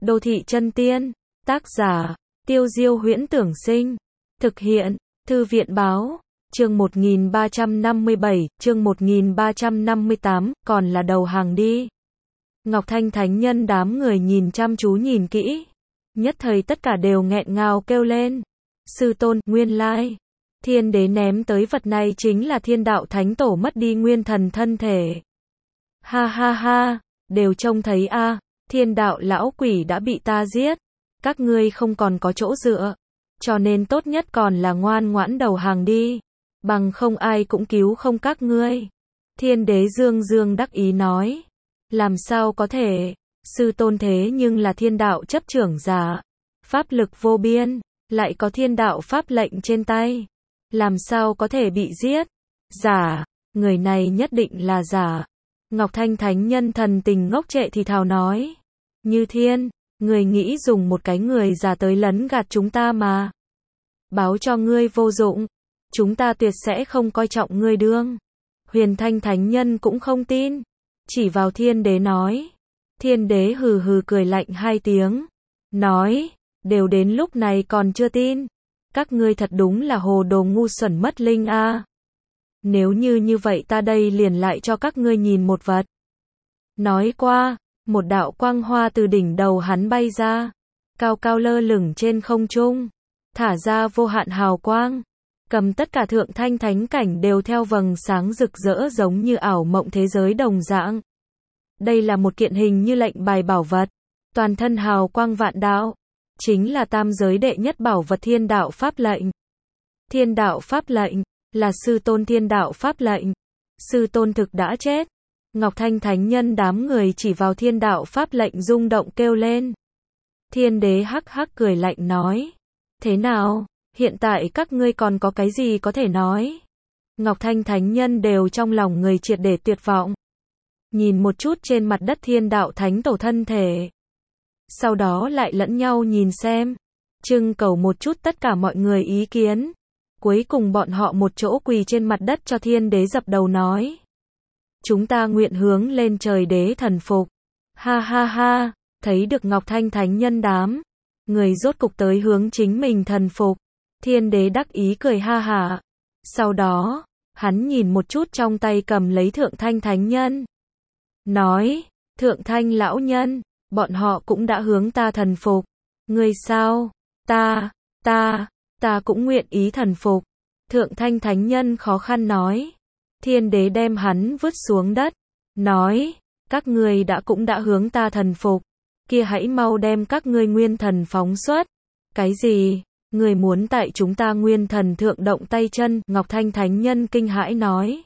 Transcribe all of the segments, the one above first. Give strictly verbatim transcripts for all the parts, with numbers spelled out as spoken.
Đô thị chân tiên, tác giả, Tiêu Diêu Huyễn Tưởng Sinh, thực hiện, Thư viện Báo, chương một nghìn ba trăm năm mươi bảy, chương một nghìn ba trăm năm mươi tám, còn là đầu hàng đi. Ngọc Thanh Thánh Nhân đám người nhìn chăm chú nhìn kỹ, nhất thời tất cả đều nghẹn ngào kêu lên. Sư tôn, nguyên lai, Thiên Đế ném tới vật này chính là Thiên Đạo Thánh Tổ mất đi nguyên thần thân thể. Ha ha ha, đều trông thấy a, à, Thiên Đạo lão quỷ đã bị ta giết, các ngươi không còn có chỗ dựa, cho nên tốt nhất còn là ngoan ngoãn đầu hàng đi, bằng không ai cũng cứu không các ngươi. Thiên Đế dương dương đắc ý nói, làm sao có thể, sư tôn thế nhưng là thiên đạo chấp trưởng giả, pháp lực vô biên, lại có thiên đạo pháp lệnh trên tay, làm sao có thể bị giết? Giả, người này nhất định là giả. Ngọc Thanh Thánh Nhân thần tình ngốc trệ thì thào nói, Như Thiên, người nghĩ dùng một cái người giả tới lấn gạt chúng ta mà. Báo cho ngươi vô dụng, chúng ta tuyệt sẽ không coi trọng ngươi đương. Huyền Thanh Thánh Nhân cũng không tin, chỉ vào Thiên Đế nói. Thiên Đế hừ hừ cười lạnh hai tiếng, nói, đều đến lúc này còn chưa tin, các ngươi thật đúng là hồ đồ ngu xuẩn mất linh a. À. Nếu như như vậy ta đây liền lại cho các ngươi nhìn một vật. Nói qua, một đạo quang hoa từ đỉnh đầu hắn bay ra, cao cao lơ lửng trên không trung, thả ra vô hạn hào quang, cầm tất cả thượng thanh thánh cảnh đều theo vầng sáng rực rỡ giống như ảo mộng thế giới đồng dạng. Đây là một kiện hình như lệnh bài bảo vật, toàn thân hào quang vạn đạo, chính là tam giới đệ nhất bảo vật Thiên Đạo Pháp lệnh. Thiên Đạo Pháp lệnh, là sư tôn Thiên Đạo Pháp lệnh. Sư tôn thực đã chết. Ngọc Thanh Thánh Nhân đám người chỉ vào Thiên Đạo Pháp lệnh rung động kêu lên. Thiên Đế hắc hắc cười lạnh nói, thế nào, hiện tại các ngươi còn có cái gì có thể nói? Ngọc Thanh Thánh Nhân đều trong lòng người triệt để tuyệt vọng. Nhìn một chút trên mặt đất Thiên Đạo Thánh Tổ thân thể, sau đó lại lẫn nhau nhìn xem, trưng cầu một chút tất cả mọi người ý kiến. Cuối cùng bọn họ một chỗ quỳ trên mặt đất cho Thiên Đế dập đầu nói, chúng ta nguyện hướng lên trời đế thần phục. Ha ha ha, thấy được Ngọc Thanh Thánh Nhân đám người rốt cục tới hướng chính mình thần phục. Thiên Đế đắc ý cười ha hả. Sau đó, hắn nhìn một chút trong tay cầm lấy Thượng Thanh Thánh Nhân, nói, Thượng Thanh lão nhân, bọn họ cũng đã hướng ta thần phục. Ngươi sao? Ta, ta, ta cũng nguyện ý thần phục. Thượng Thanh Thánh Nhân khó khăn nói. Thiên Đế đem hắn vứt xuống đất, nói, các ngươi đã cũng đã hướng ta thần phục, kia hãy mau đem các ngươi nguyên thần phóng xuất. Cái gì? Người muốn tại chúng ta nguyên thần thượng động tay chân? Ngọc Thanh Thánh Nhân kinh hãi nói.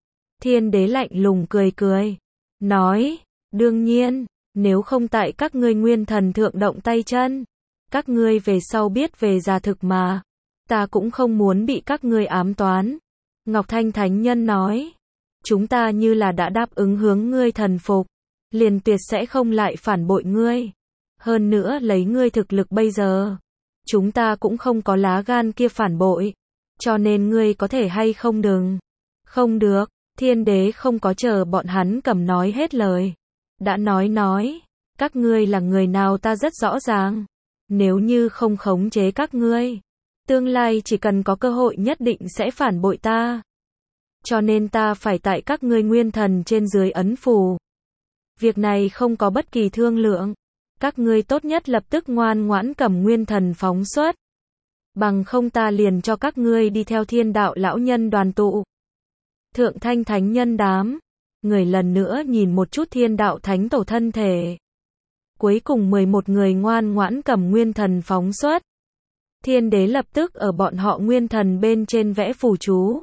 Thiên Đế lạnh lùng cười cười, nói, đương nhiên, nếu không tại các ngươi nguyên thần thượng động tay chân, các ngươi về sau biết về giả thực mà, ta cũng không muốn bị các ngươi ám toán. Ngọc Thanh Thánh Nhân nói, chúng ta như là đã đáp ứng hướng ngươi thần phục, liền tuyệt sẽ không lại phản bội ngươi. Hơn nữa lấy ngươi thực lực bây giờ, chúng ta cũng không có lá gan kia phản bội, cho nên ngươi có thể hay không đừng. Không được, Thiên Đế không có chờ bọn hắn cầm nói hết lời. Đã nói nói, các ngươi là người nào ta rất rõ ràng. Nếu như không khống chế các ngươi, tương lai chỉ cần có cơ hội nhất định sẽ phản bội ta. Cho nên ta phải tại các ngươi nguyên thần trên dưới ấn phù. Việc này không có bất kỳ thương lượng. Các ngươi tốt nhất lập tức ngoan ngoãn cầm nguyên thần phóng xuất. Bằng không ta liền cho các ngươi đi theo Thiên Đạo lão nhân đoàn tụ. Thượng Thanh Thánh Nhân đám người lần nữa nhìn một chút Thiên Đạo Thánh Tổ thân thể. Cuối cùng mười một người ngoan ngoãn cầm nguyên thần phóng xuất. Thiên Đế lập tức ở bọn họ nguyên thần bên trên vẽ phù chú,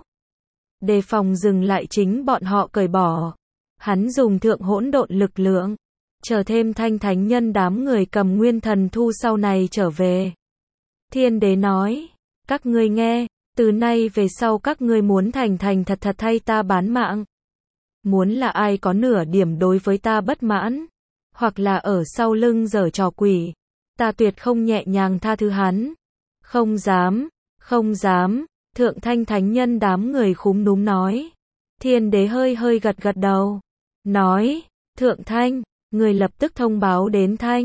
đề phòng dừng lại chính bọn họ cởi bỏ. Hắn dùng thượng hỗn độn lực lượng, chờ thêm Thanh Thánh Nhân đám người cầm nguyên thần thu sau này trở về. Thiên Đế nói, các ngươi nghe, từ nay về sau các ngươi muốn thành thành thật thật thay ta bán mạng. Muốn là ai có nửa điểm đối với ta bất mãn, hoặc là ở sau lưng giở trò quỷ, ta tuyệt không nhẹ nhàng tha thứ hắn. Không dám, không dám, Thượng Thanh Thánh Nhân đám người khúm núm nói. Thiên Đế hơi hơi gật gật đầu, nói, Thượng Thanh, người lập tức thông báo đến Thanh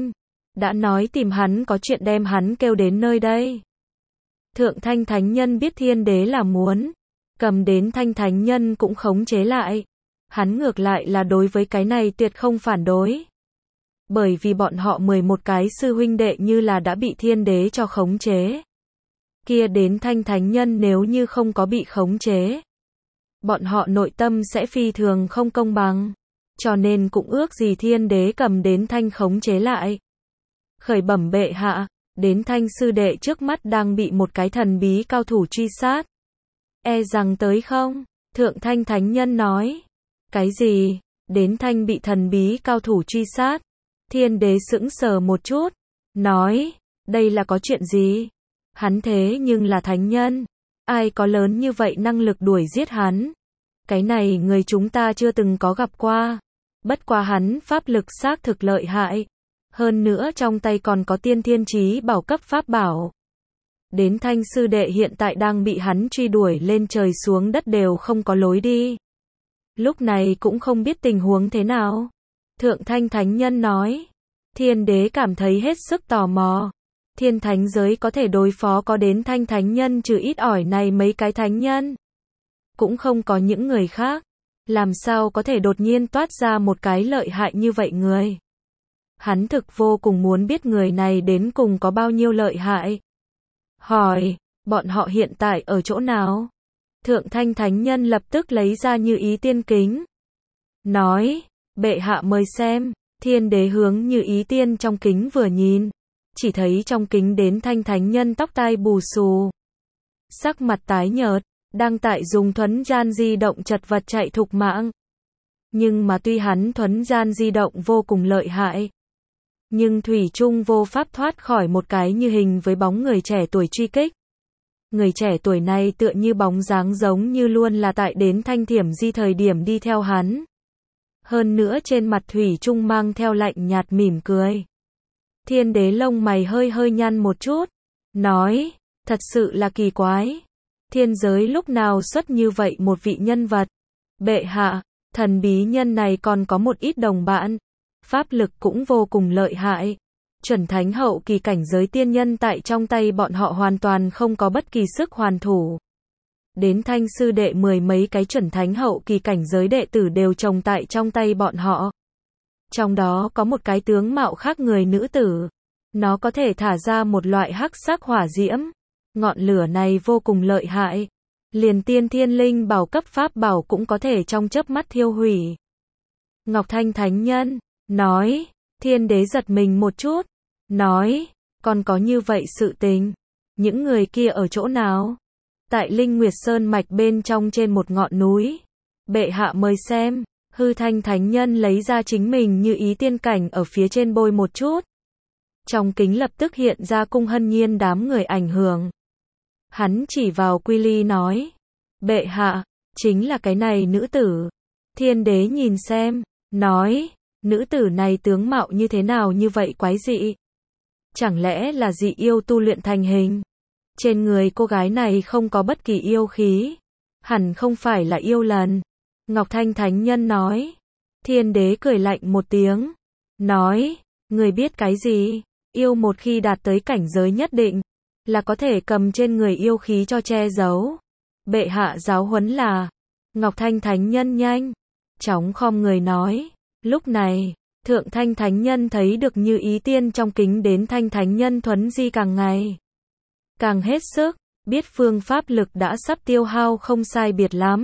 đã nói tìm hắn có chuyện đem hắn kêu đến nơi đây. Thượng Thanh Thánh Nhân biết Thiên Đế là muốn cầm đến Thanh Thánh Nhân cũng khống chế lại. Hắn ngược lại là đối với cái này tuyệt không phản đối. Bởi vì bọn họ mười một cái sư huynh đệ như là đã bị Thiên Đế cho khống chế. Kia đến Thanh Thánh Nhân nếu như không có bị khống chế, bọn họ nội tâm sẽ phi thường không công bằng. Cho nên cũng ước gì Thiên Đế cầm đến Thanh khống chế lại. Khởi bẩm bệ hạ, đến Thanh sư đệ trước mắt đang bị một cái thần bí cao thủ truy sát. E rằng tới không? Thượng Thanh Thánh Nhân nói. Cái gì? Đến Thanh bị thần bí cao thủ truy sát. Thiên Đế sững sờ một chút. Nói, đây là có chuyện gì? Hắn thế nhưng là thánh nhân. Ai có lớn như vậy năng lực đuổi giết hắn? Cái này người chúng ta chưa từng có gặp qua. Bất quá hắn pháp lực xác thực lợi hại. Hơn nữa trong tay còn có tiên thiên chí bảo cấp pháp bảo. Đến Thanh sư đệ hiện tại đang bị hắn truy đuổi lên trời xuống đất đều không có lối đi. Lúc này cũng không biết tình huống thế nào. Thượng Thanh Thánh Nhân nói. Thiên Đế cảm thấy hết sức tò mò. Thiên thánh giới có thể đối phó có đến Thanh Thánh Nhân trừ ít ỏi này mấy cái thánh nhân. Cũng không có những người khác. Làm sao có thể đột nhiên toát ra một cái lợi hại như vậy người. Hắn thực vô cùng muốn biết người này đến cùng có bao nhiêu lợi hại. Hỏi, bọn họ hiện tại ở chỗ nào? Thượng Thanh Thánh Nhân lập tức lấy ra Như Ý Tiên kính. Nói, bệ hạ mời xem. Thiên Đế hướng Như Ý Tiên trong kính vừa nhìn. Chỉ thấy trong kính đến Thanh Thánh Nhân tóc tai bù xù. Sắc mặt tái nhợt, đang tại dùng thuấn gian di động chật vật chạy thục mạng. Nhưng mà tuy hắn thuấn gian di động vô cùng lợi hại. Nhưng thủy chung vô pháp thoát khỏi một cái như hình với bóng người trẻ tuổi truy kích. Người trẻ tuổi này tựa như bóng dáng giống như luôn là tại đến Thanh Thiểm Di thời điểm đi theo hắn. Hơn nữa trên mặt thủy chung mang theo lạnh nhạt mỉm cười. Thiên Đế lông mày hơi hơi nhăn một chút. Nói, thật sự là kỳ quái. Thiên giới lúc nào xuất như vậy một vị nhân vật. Bệ hạ, thần bí nhân này còn có một ít đồng bạn. Pháp lực cũng vô cùng lợi hại. Chuẩn thánh hậu kỳ cảnh giới tiên nhân tại trong tay bọn họ hoàn toàn không có bất kỳ sức hoàn thủ. Đến Thanh sư đệ mười mấy cái chuẩn thánh hậu kỳ cảnh giới đệ tử đều trồng tại trong tay bọn họ. Trong đó có một cái tướng mạo khác người nữ tử. Nó có thể thả ra một loại hắc sắc hỏa diễm. Ngọn lửa này vô cùng lợi hại. Liền tiên thiên linh bảo cấp pháp bảo cũng có thể trong chớp mắt thiêu hủy. Ngọc Thanh Thánh Nhân nói, Thiên Đế giật mình một chút. Nói, còn có như vậy sự tình. Những người kia ở chỗ nào? Tại Linh Nguyệt Sơn mạch bên trong trên một ngọn núi. Bệ hạ mời xem. Hư Thanh Thánh Nhân lấy ra chính mình Như Ý Tiên cảnh ở phía trên bôi một chút. Trong kính lập tức hiện ra Cung Hân Nhiên đám người ảnh hưởng. Hắn chỉ vào Quy Ly nói. Bệ hạ, chính là cái này nữ tử. Thiên Đế nhìn xem, nói, nữ tử này tướng mạo như thế nào như vậy quái dị? Chẳng lẽ là dị yêu tu luyện thành hình? Trên người cô gái này không có bất kỳ yêu khí. Hẳn không phải là yêu lần. Ngọc Thanh Thánh Nhân nói. Thiên Đế cười lạnh một tiếng. Nói, người biết cái gì? Yêu một khi đạt tới cảnh giới nhất định, là có thể cầm trên người yêu khí cho che giấu. Bệ hạ giáo huấn là. Ngọc Thanh Thánh Nhân nhanh chóng khom người nói. Lúc này, Thượng Thanh Thánh Nhân thấy được Như Ý Tiên trong kính đến Thanh Thánh Nhân thuấn di càng ngày càng hết sức, biết phương pháp lực đã sắp tiêu hao không sai biệt lắm.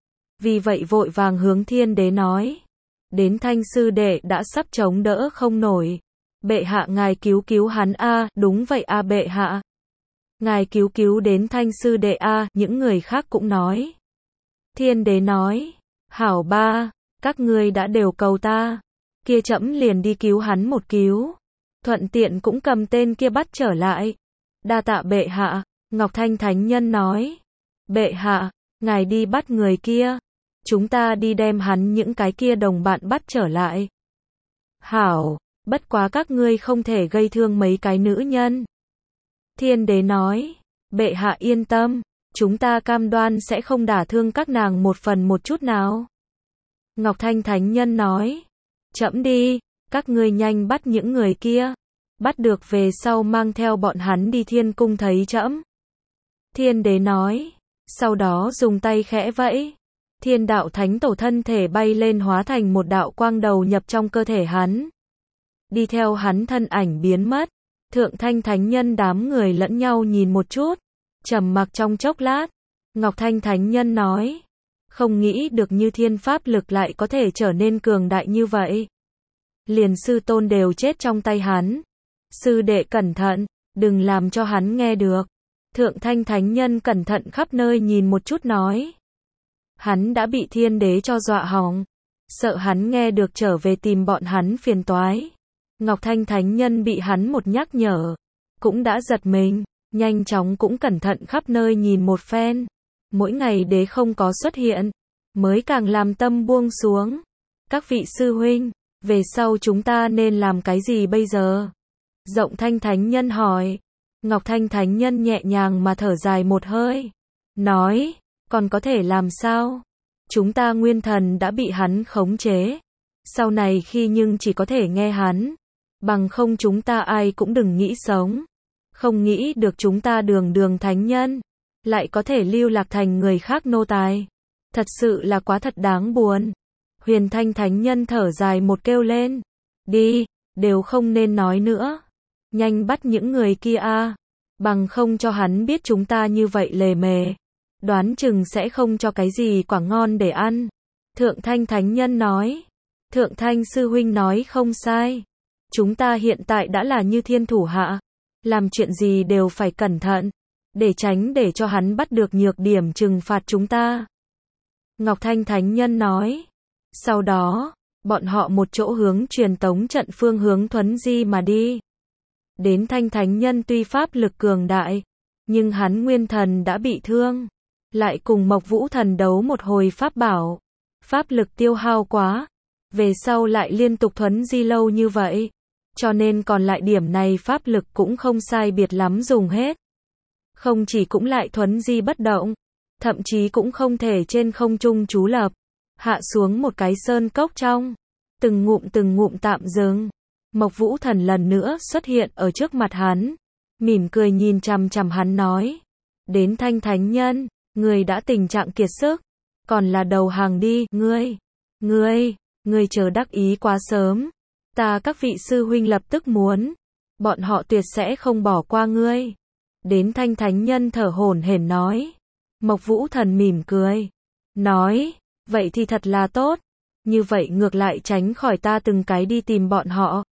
Vì vậy vội vàng hướng Thiên Đế nói. Đến Thanh sư đệ đã sắp chống đỡ không nổi. Bệ hạ ngài cứu cứu hắn a. À, đúng vậy a à, bệ hạ. Ngài cứu cứu đến Thanh sư đệ a. À, những người khác cũng nói. Thiên Đế nói. Hảo ba, các ngươi đã đều cầu ta. Kia trẫm liền đi cứu hắn một cứu. Thuận tiện cũng cầm tên kia bắt trở lại. Đa tạ bệ hạ. Ngọc Thanh Thánh Nhân nói. Bệ hạ, ngài đi bắt người kia. Chúng ta đi đem hắn những cái kia đồng bạn bắt trở lại. Hảo, bất quá các ngươi không thể gây thương mấy cái nữ nhân. Thiên Đế nói. Bệ hạ yên tâm. Chúng ta cam đoan sẽ không đả thương các nàng một phần một chút nào. Ngọc Thanh Thánh Nhân nói. Chậm đi, các ngươi nhanh bắt những người kia. bắt được về sau mang theo bọn hắn đi thiên cung thấy trẫm. Thiên đế nói, sau đó dùng tay khẽ vẫy, thiên đạo thánh tổ thân thể bay lên hóa thành một đạo quang đầu nhập trong cơ thể hắn. Đi theo hắn thân ảnh biến mất, thượng thanh thánh nhân đám người lẫn nhau nhìn một chút, trầm mặc trong chốc lát, Ngọc Thanh thánh nhân nói, không nghĩ được như thiên pháp lực lại có thể trở nên cường đại như vậy. Liền sư tôn đều chết trong tay hắn. Sư đệ cẩn thận, đừng làm cho hắn nghe được. Thượng thanh thánh nhân cẩn thận khắp nơi nhìn một chút nói. Hắn đã bị thiên đế cho dọa hỏng. Sợ hắn nghe được trở về tìm bọn hắn phiền toái. Ngọc Thanh thánh nhân bị hắn một nhắc nhở. Cũng đã giật mình, nhanh chóng cũng cẩn thận khắp nơi nhìn một phen. Mỗi ngày đế không có xuất hiện, mới càng làm tâm buông xuống. Các vị sư huynh, về sau chúng ta nên làm cái gì bây giờ? Rộng Thanh thánh nhân hỏi. Ngọc Thanh thánh nhân nhẹ nhàng mà thở dài một hơi. Nói, còn có thể làm sao? Chúng ta nguyên thần đã bị hắn khống chế. Sau này khi nhưng chỉ có thể nghe hắn. Bằng không chúng ta ai cũng đừng nghĩ sống. Không nghĩ được chúng ta đường đường thánh nhân. Lại có thể lưu lạc thành người khác nô tài. Thật sự là quá thật đáng buồn. Huyền Thanh thánh nhân thở dài một kêu lên. Đi, đều không nên nói nữa. Nhanh bắt những người kia a, bằng không cho hắn biết chúng ta như vậy lề mề. Đoán chừng sẽ không cho cái gì quả ngon để ăn. Thượng Thanh thánh nhân nói. Thượng Thanh sư huynh nói không sai. Chúng ta hiện tại đã là như thiên thủ hạ. Làm chuyện gì đều phải cẩn thận. Để tránh để cho hắn bắt được nhược điểm trừng phạt chúng ta. Ngọc Thanh thánh nhân nói. Sau đó, bọn họ một chỗ hướng truyền tống trận phương hướng thuấn di mà đi. Đến Thanh thánh nhân tuy pháp lực cường đại, nhưng hắn nguyên thần đã bị thương. Lại cùng Mộc Vũ thần đấu một hồi pháp bảo. Pháp lực tiêu hao quá. Về sau lại liên tục thuấn di lâu như vậy. Cho nên còn lại điểm này pháp lực cũng không sai biệt lắm dùng hết. Không chỉ cũng lại thuấn di bất động. Thậm chí cũng không thể trên không trung trú lập. Hạ xuống một cái sơn cốc trong. Từng ngụm từng ngụm tạm dừng. Mộc Vũ thần lần nữa xuất hiện ở trước mặt hắn. Mỉm cười nhìn chằm chằm hắn nói. Đến Thanh thánh nhân, người đã tình trạng kiệt sức. Còn là đầu hàng đi, ngươi. Ngươi, ngươi chờ đắc ý quá sớm. Ta các vị sư huynh lập tức muốn. Bọn họ tuyệt sẽ không bỏ qua ngươi. Đến Thanh thánh nhân thở hổn hển nói. Mộc Vũ thần mỉm cười. Nói, vậy thì thật là tốt. Như vậy ngược lại tránh khỏi ta từng cái đi tìm bọn họ.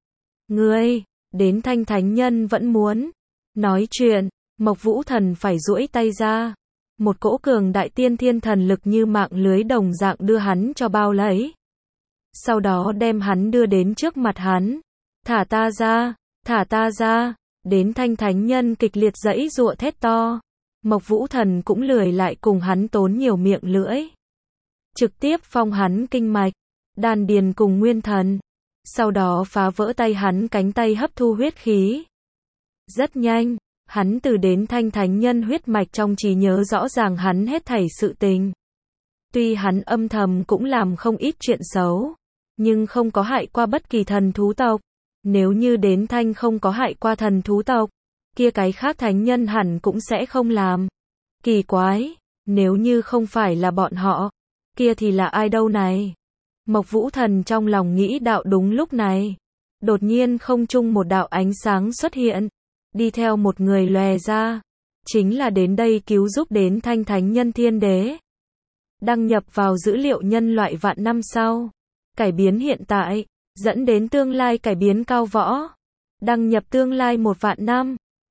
Ngươi, đến Thanh thánh nhân vẫn muốn. Nói chuyện, Mộc Vũ thần phải duỗi tay ra. Một cỗ cường đại tiên thiên thần lực như mạng lưới đồng dạng đưa hắn cho bao lấy. Sau đó đem hắn đưa đến trước mặt hắn. Thả ta ra, thả ta ra. Đến Thanh thánh nhân kịch liệt giãy giụa thét to. Mộc Vũ thần cũng lười lại cùng hắn tốn nhiều miệng lưỡi. Trực tiếp phong hắn kinh mạch, đan điền cùng nguyên thần. Sau đó phá vỡ tay hắn cánh tay hấp thu huyết khí. Rất nhanh, hắn từ đến Thanh thánh nhân huyết mạch trong trí nhớ rõ ràng hắn hết thảy sự tình. Tuy hắn âm thầm cũng làm không ít chuyện xấu, nhưng không có hại qua bất kỳ thần thú tộc. Nếu như đến Thanh không có hại qua thần thú tộc, kia cái khác thánh nhân hẳn cũng sẽ không làm. Kỳ quái, nếu như không phải là bọn họ, kia thì là ai đâu này? Mộc Vũ thần trong lòng nghĩ đạo đúng lúc này. Đột nhiên không trung một đạo ánh sáng xuất hiện, đi theo một người lòe ra. Chính là đến đây cứu giúp đến Thanh thánh nhân thiên đế. Đăng nhập vào dữ liệu nhân loại vạn năm sau. Cải biến hiện tại, dẫn đến tương lai cải biến cao võ. Đăng nhập tương lai một vạn năm.